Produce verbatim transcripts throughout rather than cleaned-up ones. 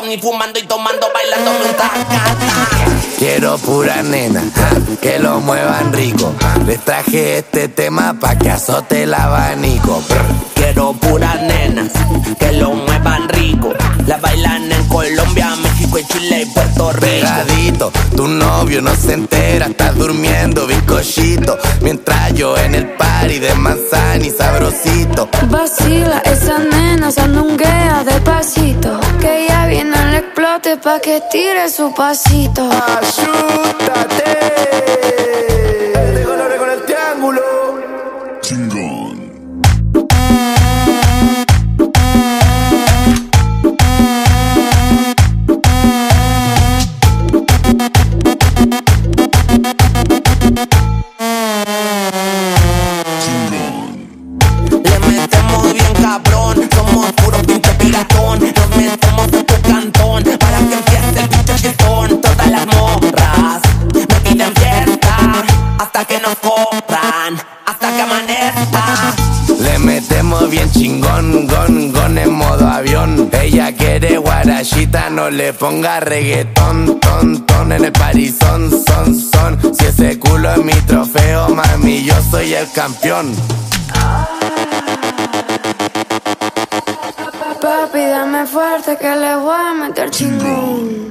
y fumando y tomando, bailándome un tacata. Quiero pura nena, que lo muevan rico. Les traje este tema pa' que azote el abanico. Quiero pura nena, que lo muevan rico. La bailan en Colombia, México, y Chile y Puerto Rico. Pegadito, tu novio no se entera, estás durmiendo bizcochito. Mientras yo en el party de manzana y sabrosito. Vacila, esa nena sandunguea despacito. Que ya viene el explote pa' que tire su pasito. ¡Ayúdate! De colores con el triángulo. Chingón. Le metemos bien cabrón, somos puros pinche piratón. Nos metemos en tu cantón para que empiece el pinche chistón. Todas las morras me piden fiesta hasta que nos cobran, hasta que amanezca. Le metemos bien chingón, gon, gon en modo avión. Ella quiere guarachita, no le ponga reggaetón, ton, ton en el parizón, son, son. Si ese culo es mi trofeo, mami, yo soy el campeón. Papi, dame fuerte que le voy a meter chingón.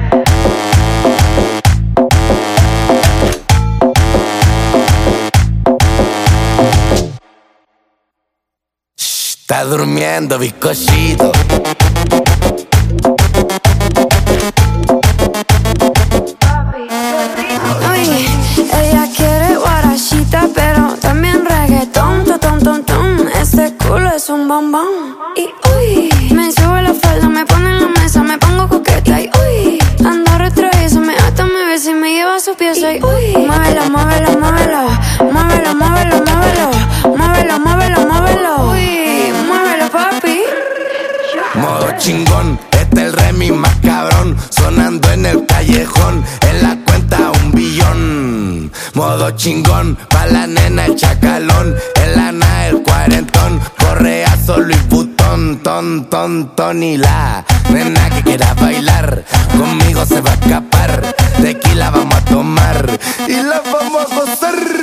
Shh, está durmiendo bizcochito. Ay, ella quiere guarachita, pero también reggaetón, ton, ton, ton. Ese culo es un bombón. Y uy, me sube la falda, me pone en la mesa, me pongo coqueta. Y uy, ando retraída, me ata, me besa y me lleva a su pieza. Y uy, muévelo, muévelo, muévelo, muévelo, muévelo, muévelo, muévelo, muévelo, muévelo. Uy, muévelo, papi. Modo chingón, este es el remix más cabrón. Sonando en el callejón, en la cuenta un billón. Modo chingón, pa' la nena el chacalón. En la nave el cuarentón, correazo Louis Vuitton, ton, ton, ton. Y la nena que quiera bailar, conmigo se va a escapar. Tequila vamos a tomar y la vamos a gozar.